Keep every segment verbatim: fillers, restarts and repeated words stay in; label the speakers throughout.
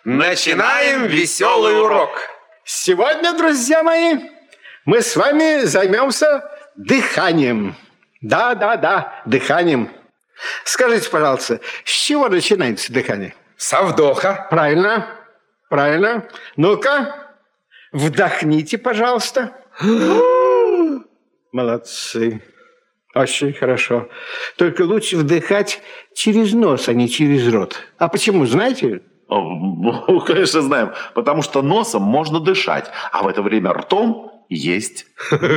Speaker 1: Начинаем веселый урок.
Speaker 2: Сегодня, друзья мои, мы с вами займемся дыханием. Да-да-да, дыханием. Скажите, пожалуйста, с чего начинается дыхание?
Speaker 1: Со вдоха.
Speaker 2: Правильно, правильно. Ну-ка, вдохните, пожалуйста. Молодцы. Очень хорошо. Только лучше вдыхать через нос, а не через рот. А почему, знаете?
Speaker 3: Ну, конечно, знаем. Потому что носом можно дышать, а в это время ртом есть.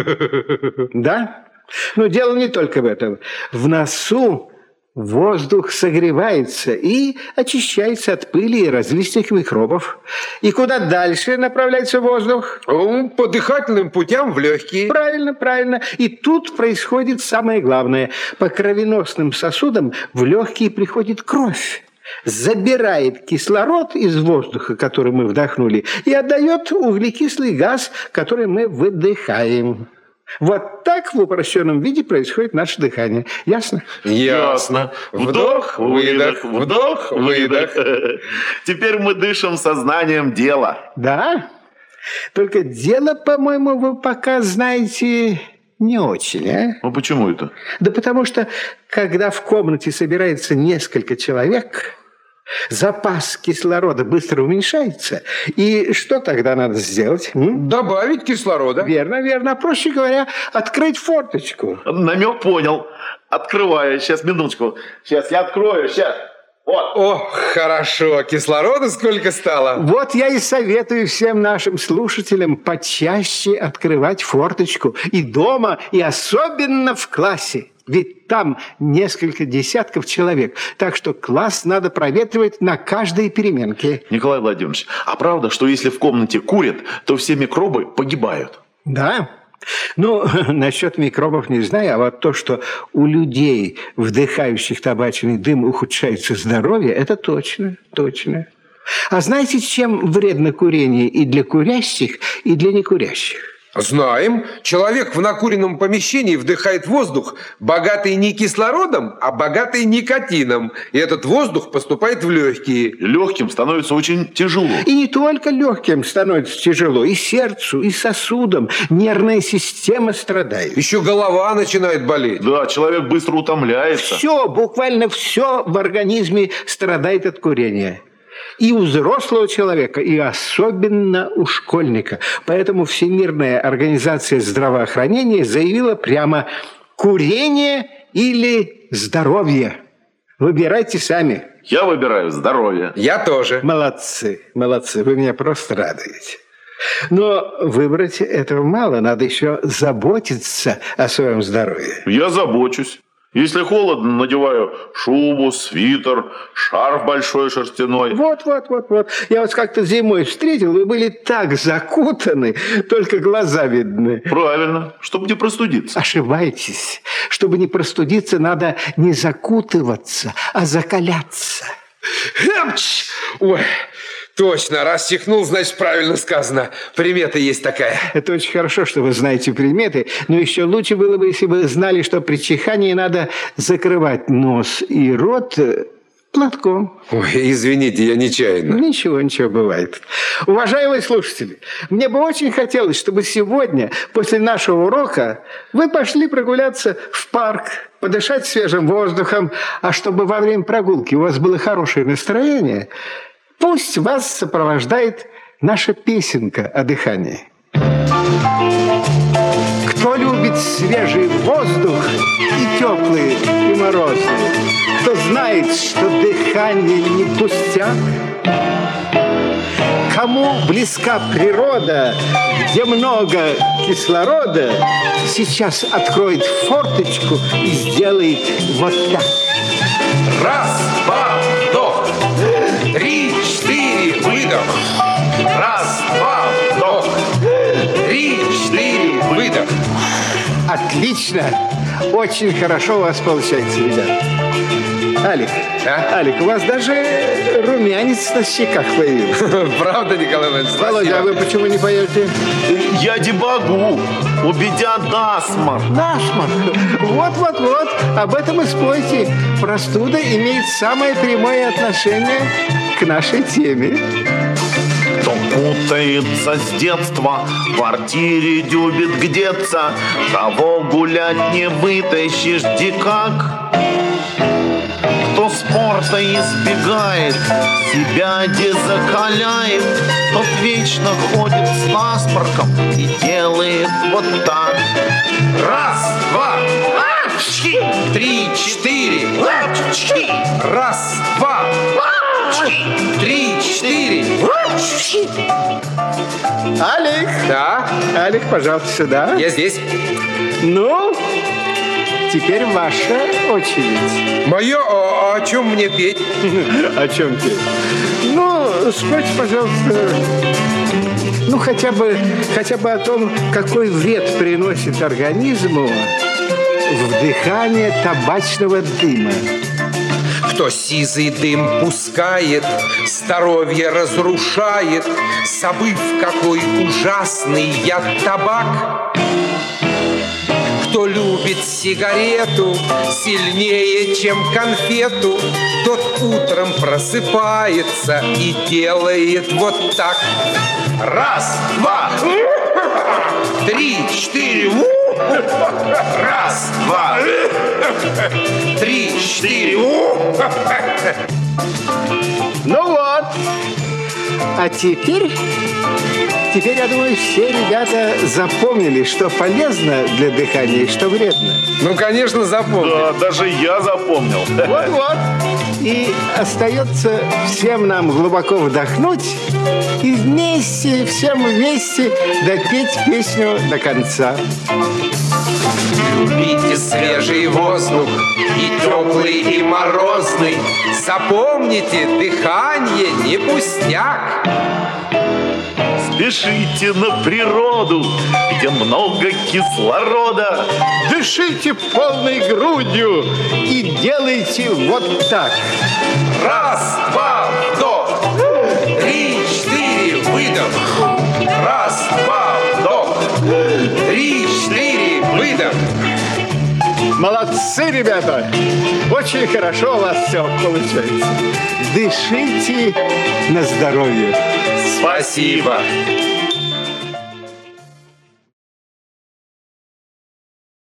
Speaker 2: Да? Но дело не только в этом. В носу воздух согревается и очищается от пыли и различных микробов. И куда дальше направляется воздух?
Speaker 1: По дыхательным путям в легкие.
Speaker 2: Правильно, правильно. И тут происходит самое главное. По кровеносным сосудам в легкие приходит кровь, забирает кислород из воздуха, который мы вдохнули, и отдает углекислый газ, который мы выдыхаем. Вот так в упрощенном виде происходит наше дыхание. Ясно?
Speaker 1: Ясно. Вдох, выдох, вдох, выдох.
Speaker 3: Теперь мы дышим сознанием дела.
Speaker 2: Да? Только дело, по-моему, вы пока знаете не очень, а?
Speaker 3: Ну почему это?
Speaker 2: Да потому что, когда в комнате собирается несколько человек, запас кислорода быстро уменьшается. И что тогда надо сделать? М?
Speaker 1: Добавить кислорода.
Speaker 2: Верно, верно. Проще говоря, открыть форточку.
Speaker 3: Намек понял. Открываю. Сейчас, минуточку. Сейчас я открою. Сейчас. Вот.
Speaker 1: О, хорошо. Кислорода сколько стало?
Speaker 2: Вот я и советую всем нашим слушателям почаще открывать форточку. И дома, и особенно в классе. Ведь там несколько десятков человек. Так что класс надо проветривать на каждой переменке.
Speaker 3: Николай Владимирович, а правда, что если в комнате курят, то все микробы погибают?
Speaker 2: Да. Ну, насчет микробов не знаю, а вот то, что у людей, вдыхающих табачный дым, ухудшается здоровье, это точно, точно. А знаете, чем вредно курение и для курящих, и для некурящих?
Speaker 1: Знаем. Человек в накуренном помещении вдыхает воздух, богатый не кислородом, а богатый никотином. И этот воздух поступает в легкие.
Speaker 3: Легким становится очень тяжело.
Speaker 2: И не только легким становится тяжело, и сердцу, и сосудам. Нервная система страдает.
Speaker 1: Еще голова начинает болеть.
Speaker 3: Да, человек быстро утомляется.
Speaker 2: Все, буквально все в организме страдает от курения. И у взрослого человека, и особенно у школьника. Поэтому Всемирная организация здравоохранения заявила прямо: курение или здоровье. Выбирайте сами.
Speaker 3: Я выбираю здоровье.
Speaker 1: Я тоже.
Speaker 2: Молодцы, молодцы, вы меня просто радуете. Но выбрать этого мало, надо еще заботиться о своем здоровье.
Speaker 3: Я забочусь. Если холодно, надеваю шубу, свитер, шарф большой шерстяной.
Speaker 2: Вот, вот, вот, вот. Я вас как-то зимой встретил, вы были так закутаны, только глаза видны.
Speaker 3: Правильно, чтобы не простудиться.
Speaker 2: Ошибаетесь. Чтобы не простудиться, надо не закутываться, а закаляться.
Speaker 1: Хэмч! Ой, точно, раз чихнул, значит, правильно сказано. Примета есть такая.
Speaker 2: Это очень хорошо, что вы знаете приметы, но еще лучше было бы, если бы знали, что при чихании надо закрывать нос и рот платком.
Speaker 1: Ой, извините, я нечаянно.
Speaker 2: Ничего, ничего, бывает. Уважаемые слушатели, мне бы очень хотелось, чтобы сегодня, после нашего урока, вы пошли прогуляться в парк, подышать свежим воздухом, а чтобы во время прогулки у вас было хорошее настроение, пусть вас сопровождает наша песенка о дыхании. Кто любит свежий воздух и теплые, и морозные, кто знает, что дыхание не пустяк, кому близка природа, где много кислорода, сейчас откроет форточку и сделает вот так.
Speaker 1: Раз, два, вдох. Три, четыре, выдох. Раз, два, вдох. Три, четыре, выдох.
Speaker 2: Отлично! Очень хорошо у вас получается, ребят. Алик,
Speaker 1: а?
Speaker 2: Алик, у вас даже румянец на щеках появился.
Speaker 1: Правда, Николай Иванович?
Speaker 2: Володя, а вы почему не поете?
Speaker 3: Я не могу. У меня насморк.
Speaker 2: Насморк. Вот-вот-вот. Об этом и спойте. Простуда имеет самое прямое отношение к нашей теме.
Speaker 3: путается с детства, в квартире любит гдеться, кого гулять не вытащишь никак. Кто спорта избегает, себя дезакаляет, тот вечно ходит с насморком и делает вот так.
Speaker 1: Раз, два, три, четыре. Раз, два, три, четыре.
Speaker 2: Алик!
Speaker 1: Да,
Speaker 2: Алик, пожалуйста, сюда.
Speaker 1: я здесь.
Speaker 2: Ну, теперь ваша очередь.
Speaker 1: Мое, а о чем мне петь?
Speaker 2: О чем ты? Ну, спойте, пожалуйста, ну, хотя бы, хотя бы о том, какой вред приносит организму вдыхание табачного дыма.
Speaker 1: Кто сизый дым пускает, здоровье разрушает, забыв, какой ужасный яд табак. Кто любит сигарету сильнее, чем конфету, тот утром просыпается и делает вот так. Раз, два, три, четыре. Раз, два, три, четыре.
Speaker 2: Ну вот. А теперь, теперь, я думаю, все ребята запомнили, что полезно для дыхания и что вредно.
Speaker 1: Ну, конечно, запомнил.
Speaker 3: Да, даже я запомнил.
Speaker 2: Вот-вот. И остается всем нам глубоко вдохнуть и вместе, всем вместе допеть песню до конца.
Speaker 1: Любите свежий воздух, и теплый, и морозный. Запомните, дыхание не пустяк.
Speaker 3: Спешите на природу, где много кислорода.
Speaker 2: Дышите полной грудью и делайте вот так.
Speaker 1: Раз, два, вдох. Три, четыре, выдох. Раз, два, вдох. Три, четыре, выдох.
Speaker 2: Молодцы, ребята! Очень хорошо у вас все получается. Дышите на здоровье.
Speaker 1: Спасибо.